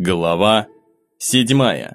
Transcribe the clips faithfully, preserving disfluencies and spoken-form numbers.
Глава седьмая.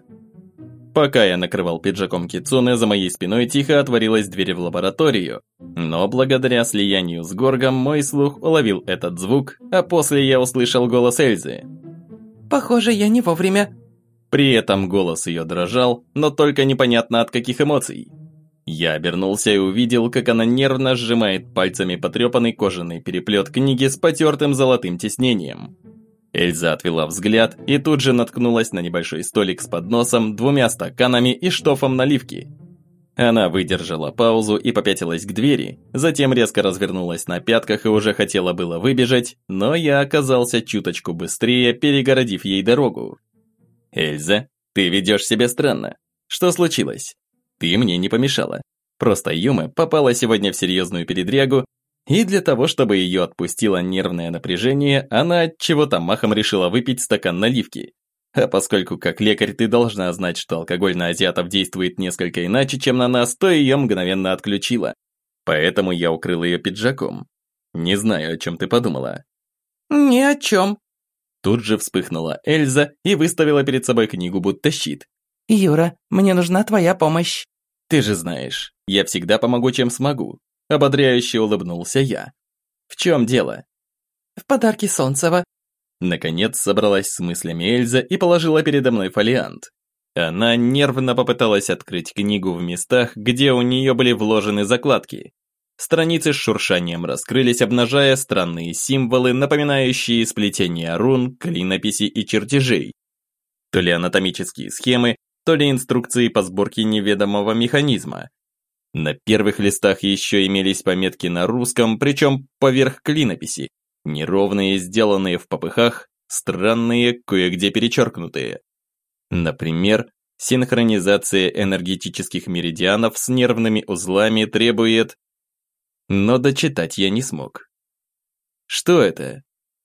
Пока я накрывал пиджаком кицуне, за моей спиной тихо отворилась дверь в лабораторию, но благодаря слиянию с Горгом мой слух уловил этот звук, а после я услышал голос Эльзы. «Похоже, я не вовремя». При этом голос ее дрожал, но только непонятно от каких эмоций. Я обернулся и увидел, как она нервно сжимает пальцами потрепанный кожаный переплет книги с потертым золотым тиснением. Эльза отвела взгляд и тут же наткнулась на небольшой столик с подносом, двумя стаканами и штофом наливки. Она выдержала паузу и попятилась к двери, затем резко развернулась на пятках и уже хотела было выбежать, но я оказался чуточку быстрее, перегородив ей дорогу. «Эльза, ты ведешь себя странно. Что случилось? Ты мне не помешала. Просто Юма попала сегодня в серьезную передрягу, и для того, чтобы ее отпустило нервное напряжение, она от чего-то махом решила выпить стакан наливки. А поскольку как лекарь ты должна знать, что алкоголь на азиатов действует несколько иначе, чем на нас, то ее мгновенно отключила. Поэтому я укрыл ее пиджаком. Не знаю, о чем ты подумала». «Ни о чем». Тут же вспыхнула Эльза и выставила перед собой книгу будто щит. «Юра, мне нужна твоя помощь». «Ты же знаешь, я всегда помогу, чем смогу». Ободряюще улыбнулся я. «В чем дело?» «В подарке Солнцева». Наконец собралась с мыслями Эльза и положила передо мной фолиант. Она нервно попыталась открыть книгу в местах, где у нее были вложены закладки. Страницы с шуршанием раскрылись, обнажая странные символы, напоминающие сплетение рун, клинописи и чертежей. То ли анатомические схемы, то ли инструкции по сборке неведомого механизма. На первых листах еще имелись пометки на русском, причем поверх клинописи, неровные, сделанные в попыхах, странные, кое-где перечеркнутые. Например, синхронизация энергетических меридианов с нервными узлами требует... Но дочитать я не смог. Что это?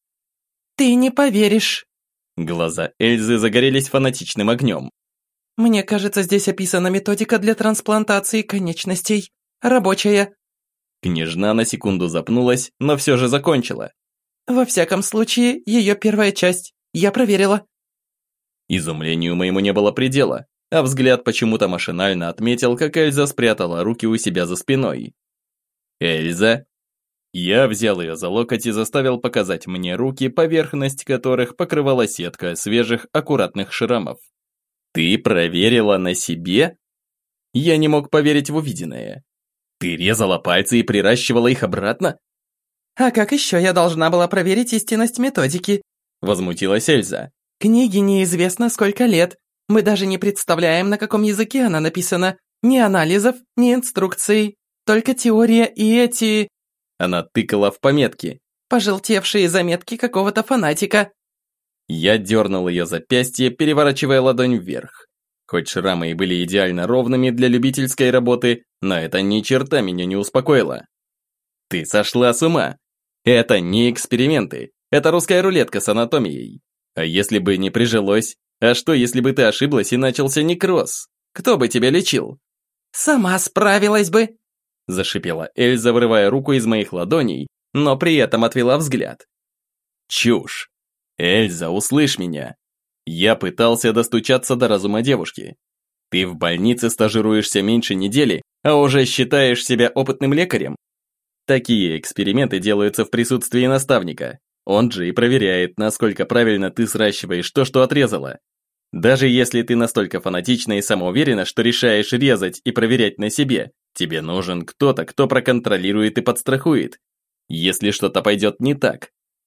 «Ты не поверишь». Глаза Эльзы загорелись фанатичным огнем. «Мне кажется, здесь описана методика для трансплантации конечностей. Рабочая». Княжна на секунду запнулась, но все же закончила. «Во всяком случае, ее первая часть. Я проверила». Изумлению моему не было предела, а взгляд почему-то машинально отметил, как Эльза спрятала руки у себя за спиной. «Эльза?» Я взял ее за локоть и заставил показать мне руки, поверхность которых покрывала сетка свежих, аккуратных шрамов. «Ты проверила на себе?» Я не мог поверить в увиденное. «Ты резала пальцы и приращивала их обратно?» «А как еще я должна была проверить истинность методики?» Возмутилась Эльза. «Книге неизвестно сколько лет. Мы даже не представляем, на каком языке она написана. Ни анализов, ни инструкций. Только теория и эти...» Она тыкала в пометки. «Пожелтевшие заметки какого-то фанатика». Я дернул ее запястье, переворачивая ладонь вверх. Хоть шрамы и были идеально ровными для любительской работы, но это ни черта меня не успокоило. «Ты сошла с ума! Это не эксперименты, это русская рулетка с анатомией. А если бы не прижилось? А что, если бы ты ошиблась и начался некроз? Кто бы тебя лечил?» «Сама справилась бы!» Зашипела Эльза, вырывая руку из моих ладоней, но при этом отвела взгляд. «Чушь! Эльза, услышь меня! Я пытался достучаться до разума девушки. Ты в больнице стажируешься меньше недели, а уже считаешь себя опытным лекарем? Такие эксперименты делаются в присутствии наставника. Он же и проверяет, насколько правильно ты сращиваешь то, что отрезала. Даже если ты настолько фанатична и самоуверена, что решаешь резать и проверять на себе, тебе нужен кто-то, кто проконтролирует и подстрахует. Если что-то пойдет не так».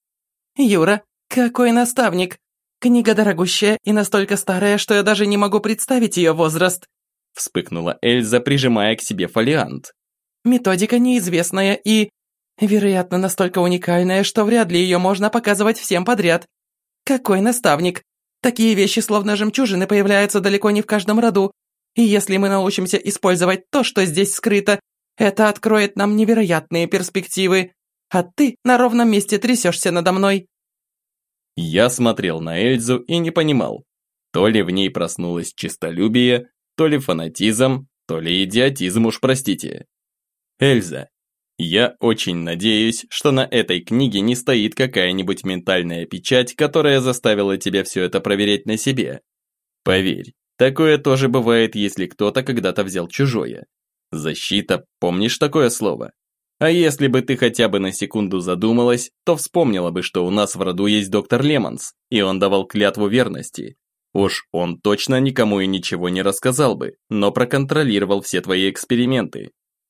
«Юра, какой наставник? Книга дорогущая и настолько старая, что я даже не могу представить ее возраст». Вспыхнула Эльза, прижимая к себе фолиант. «Методика неизвестная и, вероятно, настолько уникальная, что вряд ли ее можно показывать всем подряд. Какой наставник? Такие вещи, словно жемчужины, появляются далеко не в каждом роду. И если мы научимся использовать то, что здесь скрыто, это откроет нам невероятные перспективы. А ты на ровном месте трясешься надо мной». Я смотрел на Эльзу и не понимал, то ли в ней проснулось честолюбие, то ли фанатизм, то ли идиотизм, уж простите. «Эльза, Я очень надеюсь, что на этой книге не стоит какая-нибудь ментальная печать, которая заставила тебя все это проверять на себе. Поверь, такое тоже бывает, если кто-то когда-то взял чужое. Защита, помнишь такое слово? А если бы ты хотя бы на секунду задумалась, то вспомнила бы, что у нас в роду есть доктор Лемонс, и он давал клятву верности. Уж он точно никому и ничего не рассказал бы, но проконтролировал все твои эксперименты.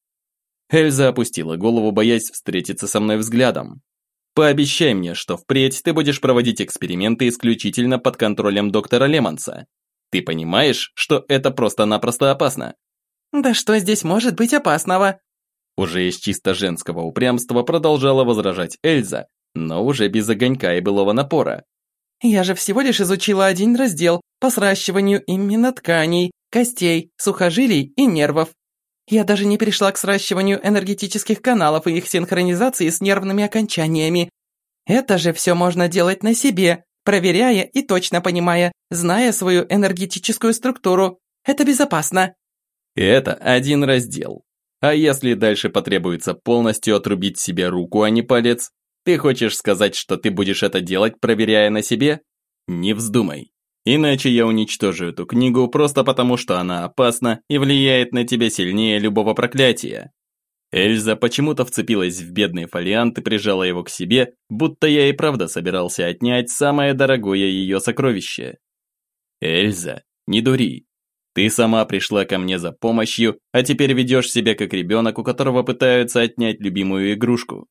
Эльза опустила голову, боясь встретиться со мной взглядом. Пообещай мне, что впредь ты будешь проводить эксперименты исключительно под контролем доктора Лемонса. Ты понимаешь, что это просто-напросто опасно? Да что здесь может быть опасного? Уже из чисто женского упрямства продолжала возражать Эльза, но уже без огонька и былого напора. Я же всего лишь изучила один раздел по сращиванию именно тканей, костей, сухожилий и нервов. Я даже не перешла к сращиванию энергетических каналов и их синхронизации с нервными окончаниями. Это же все можно делать на себе, проверяя и точно понимая, зная свою энергетическую структуру. Это безопасно. Это один раздел. А если дальше потребуется полностью отрубить себе руку, а не палец? Ты хочешь сказать, что ты будешь это делать, проверяя на себе? Не вздумай. Иначе я уничтожу эту книгу просто потому, что она опасна и влияет на тебя сильнее любого проклятия. Эльза почему-то вцепилась в бедный фолиант и прижала его к себе, будто я и правда собирался отнять самое дорогое ее сокровище. Эльза, не дури. Ты сама пришла ко мне за помощью, а теперь ведешь себя как ребенок, у которого пытаются отнять любимую игрушку.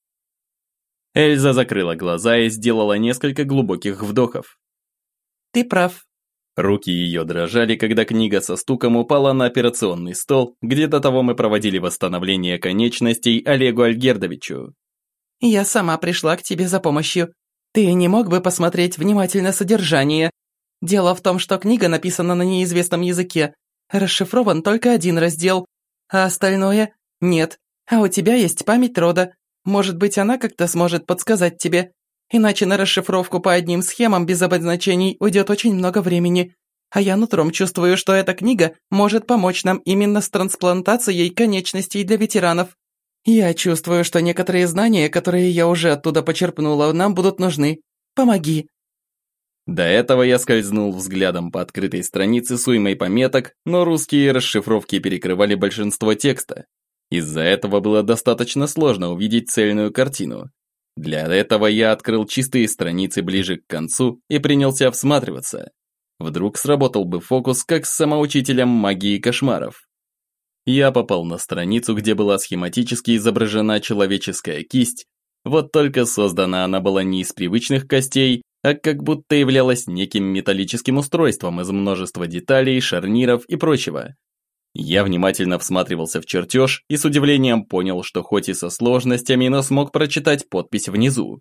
Эльза закрыла глаза и сделала несколько глубоких вдохов. Ты прав. Руки ее дрожали, когда книга со стуком упала на операционный стол, где до того мы проводили восстановление конечностей Олегу Альгердовичу. Я сама пришла к тебе за помощью. Ты не мог бы посмотреть внимательно содержание? Дело в том, что книга написана на неизвестном языке. Расшифрован только один раздел, а остальное нет. А у тебя есть память рода. Может быть, она как-то сможет подсказать тебе. Иначе на расшифровку по одним схемам без обозначений уйдет очень много времени. А я нутром чувствую, что эта книга может помочь нам именно с трансплантацией конечностей для ветеранов. Я чувствую, что некоторые знания, которые я уже оттуда почерпнула, нам будут нужны. Помоги. До этого я скользнул взглядом по открытой странице с уймой пометок, но русские расшифровки перекрывали большинство текста. Из-за этого было достаточно сложно увидеть цельную картину. Для этого я открыл чистые страницы ближе к концу и принялся всматриваться. Вдруг сработал бы фокус, как с самоучителем магии кошмаров. Я попал на страницу, где была схематически изображена человеческая кисть, вот только создана она была не из привычных костей, а как будто являлась неким металлическим устройством из множества деталей, шарниров и прочего. Я внимательно всматривался в чертеж и с удивлением понял, что хоть и со сложностями, но смог прочитать подпись внизу.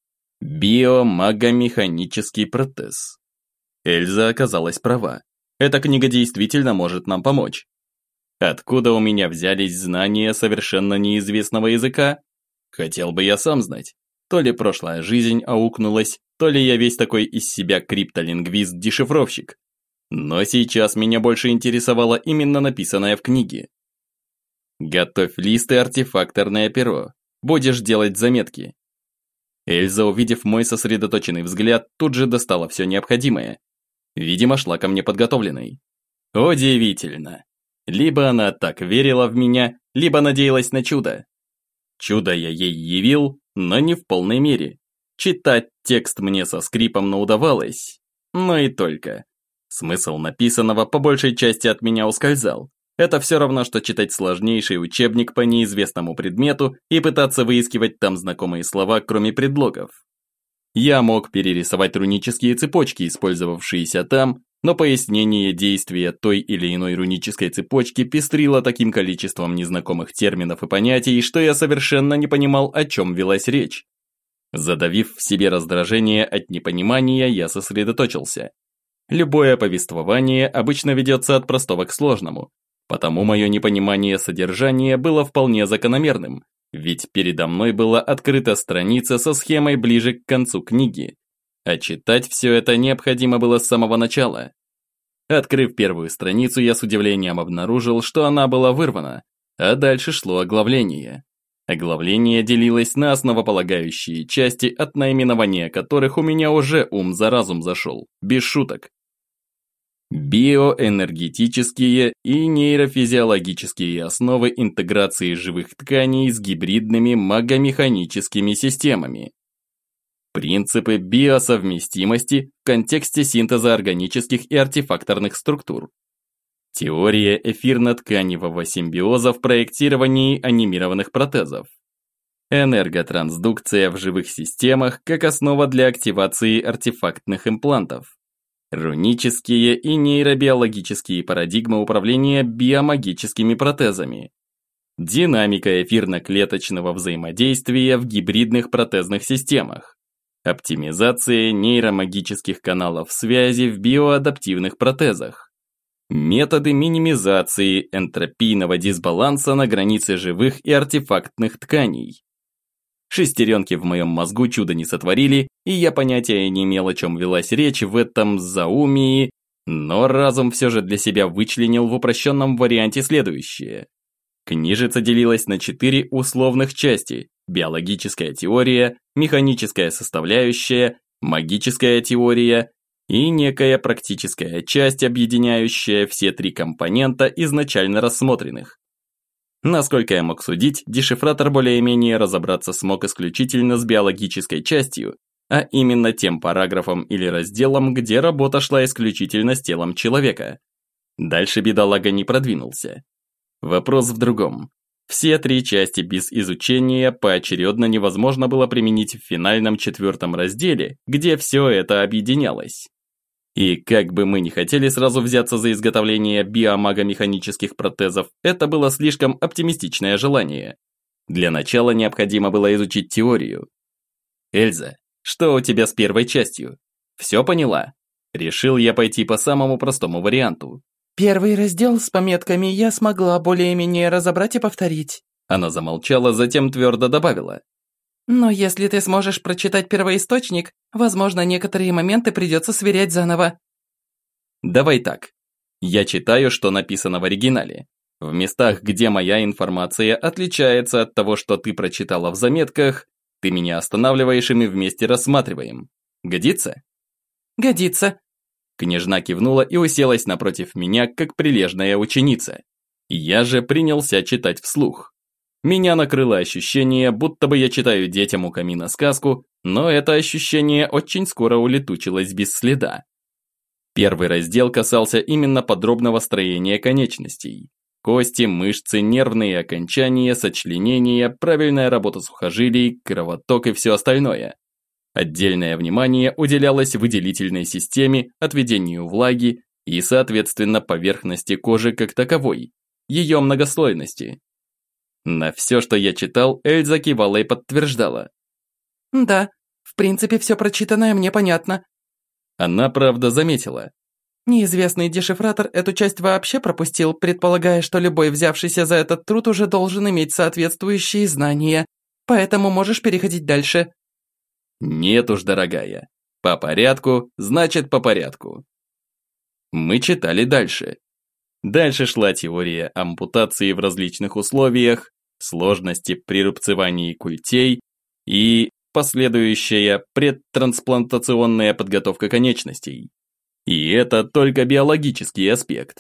Биомагомеханический протез. Эльза оказалась права. Эта книга действительно может нам помочь. Откуда у меня взялись знания совершенно неизвестного языка? Хотел бы я сам знать. То ли прошлая жизнь аукнулась, то ли я весь такой из себя криптолингвист-дешифровщик. Но сейчас меня больше интересовало именно написанное в книге. Готовь лист и артефакторное перо. Будешь делать заметки. Эльза, увидев мой сосредоточенный взгляд, тут же достала все необходимое. Видимо, шла ко мне подготовленной. Удивительно. Либо она так верила в меня, либо надеялась на чудо. Чудо я ей явил, но не в полной мере. Читать текст мне со скрипом, но удавалось. Но и только. Смысл написанного по большей части от меня ускользал. Это все равно, что читать сложнейший учебник по неизвестному предмету и пытаться выискивать там знакомые слова, кроме предлогов. Я мог перерисовать рунические цепочки, использовавшиеся там, но пояснение действия той или иной рунической цепочки пестрило таким количеством незнакомых терминов и понятий, что я совершенно не понимал, о чем велась речь. Задавив в себе раздражение от непонимания, я сосредоточился. Любое повествование обычно ведется от простого к сложному, потому мое непонимание содержания было вполне закономерным, ведь передо мной была открыта страница со схемой ближе к концу книги, а читать все это необходимо было с самого начала. Открыв первую страницу, я с удивлением обнаружил, что она была вырвана, а дальше шло оглавление. Оглавление делилось на основополагающие части, от наименования которых у меня уже ум за разум зашел, без шуток. Биоэнергетические и нейрофизиологические основы интеграции живых тканей с гибридными магомеханическими системами. Принципы биосовместимости в контексте синтеза органических и артефакторных структур. Теория эфирно-тканевого симбиоза в проектировании анимированных протезов. Энерготрансдукция в живых системах как основа для активации артефактных имплантов. Рунические и нейробиологические парадигмы управления биомагическими протезами. Динамика эфирно-клеточного взаимодействия в гибридных протезных системах. Оптимизация нейромагических каналов связи в биоадаптивных протезах. Методы минимизации энтропийного дисбаланса на границе живых и артефактных тканей. Шестеренки в моем мозгу чудо не сотворили, и я понятия не имел, о чем велась речь в этом заумии, но разум все же для себя вычленил в упрощенном варианте следующее. Книжица делилась на четыре условных части: биологическая теория, механическая составляющая, магическая теория и некая практическая часть, объединяющая все три компонента изначально рассмотренных. Насколько я мог судить, дешифратор более-менее разобраться смог исключительно с биологической частью, а именно тем параграфом или разделом, где работа шла исключительно с телом человека. Дальше бедолага не продвинулся. Вопрос в другом. Все три части без изучения поочередно невозможно было применить в финальном четвертом разделе, где все это объединялось. И как бы мы ни хотели сразу взяться за изготовление биомагомеханических протезов, это было слишком оптимистичное желание. Для начала необходимо было изучить теорию. Эльза, что у тебя с первой частью? Все поняла? Решил я пойти по самому простому варианту. Первый раздел с пометками я смогла более-менее разобрать и повторить. Она замолчала, затем твердо добавила. Но если ты сможешь прочитать первоисточник, возможно, некоторые моменты придется сверять заново. Давай так. Я читаю, что написано в оригинале. В местах, где моя информация отличается от того, что ты прочитала в заметках, ты меня останавливаешь, и мы вместе рассматриваем. Годится? Годится. Княжна кивнула и уселась напротив меня, как прилежная ученица. Я же принялся читать вслух. Меня накрыло ощущение, будто бы я читаю детям у камина сказку, но это ощущение очень скоро улетучилось без следа. Первый раздел касался именно подробного строения конечностей. Кости, мышцы, нервные окончания, сочленения, правильная работа сухожилий, кровоток и все остальное. Отдельное внимание уделялось выделительной системе, отведению влаги и, соответственно, поверхности кожи как таковой, ее многослойности. На все, что я читал, Эльза кивала и подтверждала. Да, в принципе, все прочитанное мне понятно. Она, правда, заметила. Неизвестный дешифратор эту часть вообще пропустил, предполагая, что любой, взявшийся за этот труд, уже должен иметь соответствующие знания. Поэтому можешь переходить дальше. Нет уж, дорогая. По порядку, значит по порядку. Мы читали дальше. Дальше шла теория ампутации в различных условиях, сложности при рубцевании культей и последующая предтрансплантационная подготовка конечностей. И это только биологический аспект.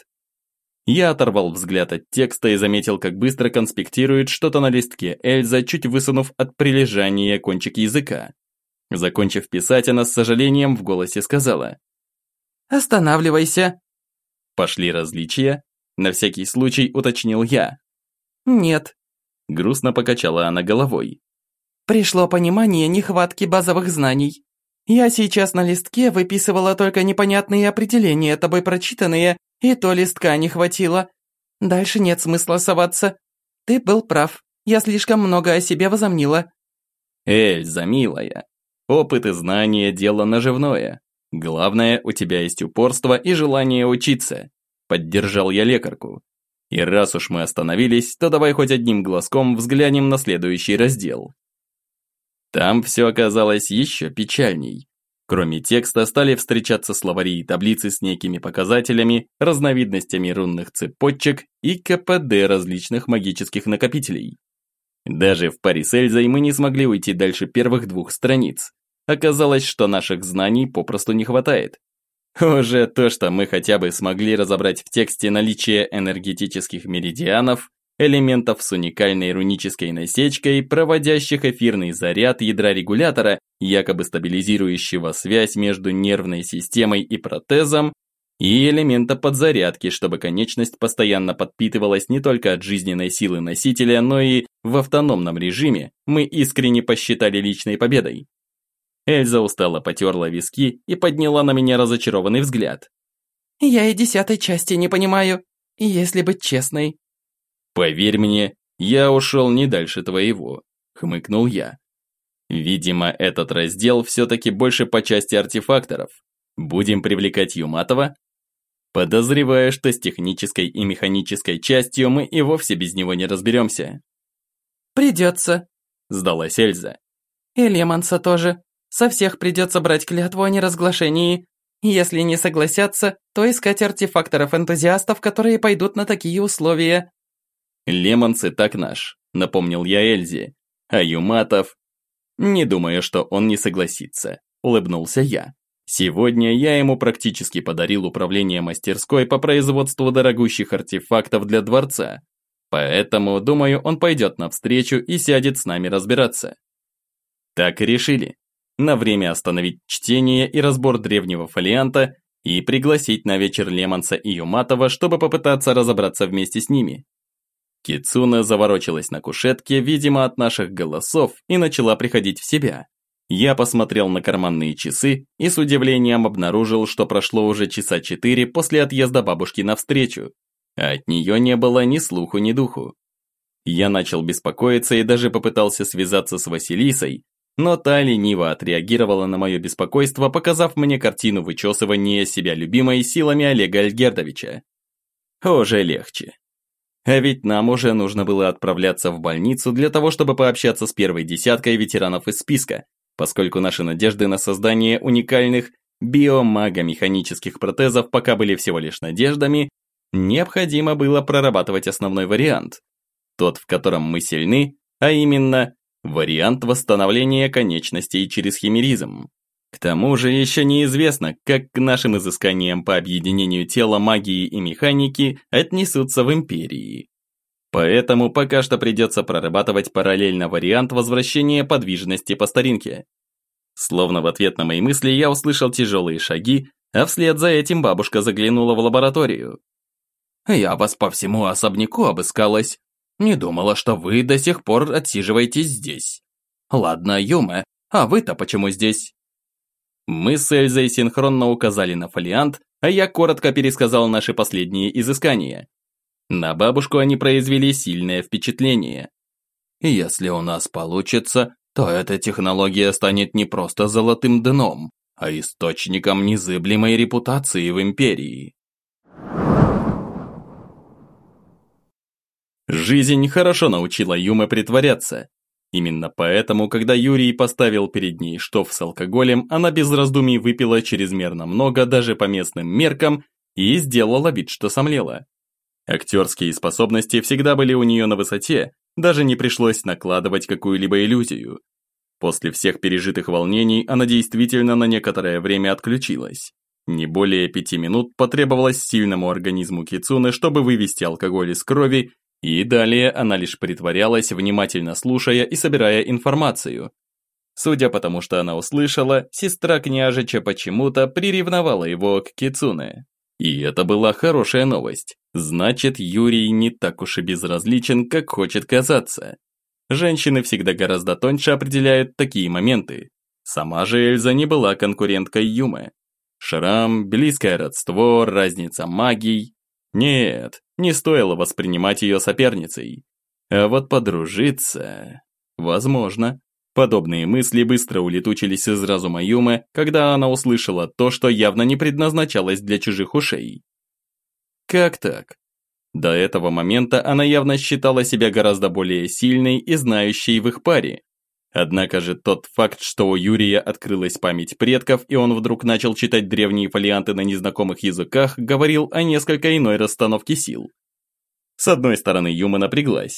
Я оторвал взгляд от текста и заметил, как быстро конспектирует что-то на листке Эльза, чуть высунув от прилежания кончик языка. Закончив писать, она с сожалением в голосе сказала: «Останавливайся». «Пошли различия?» На всякий случай уточнил я. «Нет». Грустно покачала она головой. «Пришло понимание нехватки базовых знаний. Я сейчас на листке выписывала только непонятные определения, тобой прочитанные, и то листка не хватило. Дальше нет смысла соваться. Ты был прав, я слишком много о себе возомнила». «Эльза, милая, опыт и знания – дело наживное. Главное, у тебя есть упорство и желание учиться», – поддержал я лекарку. «И раз уж мы остановились, то давай хоть одним глазком взглянем на следующий раздел». Там все оказалось еще печальней. Кроме текста стали встречаться словари и таблицы с некими показателями, разновидностями рунных цепочек и ка пэ дэ различных магических накопителей. Даже в паре с Эльзой мы не смогли уйти дальше первых двух страниц. Оказалось, что наших знаний попросту не хватает. Уже то, что мы хотя бы смогли разобрать в тексте наличие энергетических меридианов, элементов с уникальной рунической насечкой, проводящих эфирный заряд ядра регулятора, якобы стабилизирующего связь между нервной системой и протезом, и элемента подзарядки, чтобы конечность постоянно подпитывалась не только от жизненной силы носителя, но и в автономном режиме, мы искренне посчитали личной победой. Эльза устало потерла виски и подняла на меня разочарованный взгляд. «Я и десятой части не понимаю, если быть честной». «Поверь мне, я ушел не дальше твоего», — хмыкнул я. «Видимо, этот раздел все-таки больше по части артефакторов. Будем привлекать Юматова?» Подозреваю, что с технической и механической частью мы и вовсе без него не разберемся. «Придется», — сдалась Эльза. «И Лемонса тоже. Со всех придется брать клятву о неразглашении. Если не согласятся, то искать артефакторов-энтузиастов, которые пойдут на такие условия». «Лемонс и так наш», — напомнил я Эльзе. «А Юматов...» «Не думаю, что он не согласится», — улыбнулся я. «Сегодня я ему практически подарил управление мастерской по производству дорогущих артефактов для дворца. Поэтому, думаю, он пойдет навстречу и сядет с нами разбираться». Так и решили. На время остановить чтение и разбор древнего фолианта и пригласить на вечер Лемонса и Юматова, чтобы попытаться разобраться вместе с ними. Кицуна заворочилась на кушетке, видимо, от наших голосов, и начала приходить в себя. Я посмотрел на карманные часы и с удивлением обнаружил, что прошло уже часа четыре после отъезда бабушки навстречу, а от нее не было ни слуху, ни духу. Я начал беспокоиться и даже попытался связаться с Василисой, но та лениво отреагировала на мое беспокойство, показав мне картину вычесывания себя любимой силами Олега Альгердовича. Уже легче. А ведь нам уже нужно было отправляться в больницу для того, чтобы пообщаться с первой десяткой ветеранов из списка, поскольку наши надежды на создание уникальных биомагомеханических протезов пока были всего лишь надеждами, необходимо было прорабатывать основной вариант. Тот, в котором мы сильны, а именно вариант восстановления конечностей через химеризм. К тому же еще неизвестно, как к нашим изысканиям по объединению тела магии и механики отнесутся в Империи. Поэтому пока что придется прорабатывать параллельно вариант возвращения подвижности по старинке. Словно в ответ на мои мысли я услышал тяжелые шаги, а вслед за этим бабушка заглянула в лабораторию. «Я вас по всему особняку обыскалась. Не думала, что вы до сих пор отсиживаетесь здесь. Ладно, Юме, а вы-то почему здесь?» Мы с Эльзой синхронно указали на фолиант, а я коротко пересказал наши последние изыскания. На бабушку они произвели сильное впечатление. «Если у нас получится, то эта технология станет не просто золотым дном, а источником незыблемой репутации в Империи». Жизнь хорошо научила Юме притворяться. Именно поэтому, когда Юрий поставил перед ней штоф с алкоголем, она без раздумий выпила чрезмерно много даже по местным меркам и сделала вид, что сомлела. Актерские способности всегда были у нее на высоте, даже не пришлось накладывать какую-либо иллюзию. После всех пережитых волнений она действительно на некоторое время отключилась. Не более пяти минут потребовалось сильному организму Кицуны, чтобы вывести алкоголь из крови, и далее она лишь притворялась, внимательно слушая и собирая информацию. Судя по тому, что она услышала, сестра княжича почему-то приревновала его к Кицуне. И это была хорошая новость. Значит, Юрий не так уж и безразличен, как хочет казаться. Женщины всегда гораздо тоньше определяют такие моменты. Сама же Эльза не была конкуренткой Юмы. Шрам, близкое родство, разница магий. Нет, не стоило воспринимать ее соперницей. А вот подружиться... Возможно. Подобные мысли быстро улетучились из разума Юмы, когда она услышала то, что явно не предназначалось для чужих ушей. Как так? До этого момента она явно считала себя гораздо более сильной и знающей в их паре. Однако же тот факт, что у Юрия открылась память предков, и он вдруг начал читать древние фолианты на незнакомых языках, говорил о несколько иной расстановке сил. С одной стороны, Юма напряглась.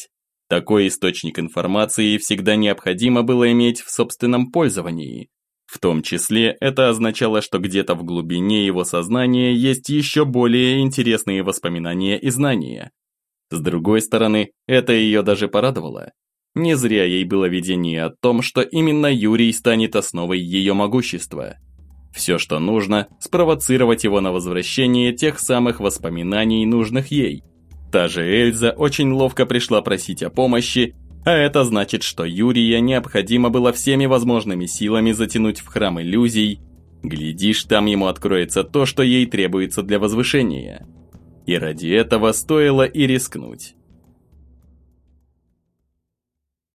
Такой источник информации всегда необходимо было иметь в собственном пользовании. В том числе это означало, что где-то в глубине его сознания есть еще более интересные воспоминания и знания. С другой стороны, это ее даже порадовало. Не зря ей было видение о том, что именно Юрий станет основой ее могущества. Все, что нужно, спровоцировать его на возвращение тех самых воспоминаний, нужных ей. Та же Эльза очень ловко пришла просить о помощи, а это значит, что Юрия необходимо было всеми возможными силами затянуть в храм иллюзий. Глядишь, там ему откроется то, что ей требуется для возвышения. И ради этого стоило и рискнуть.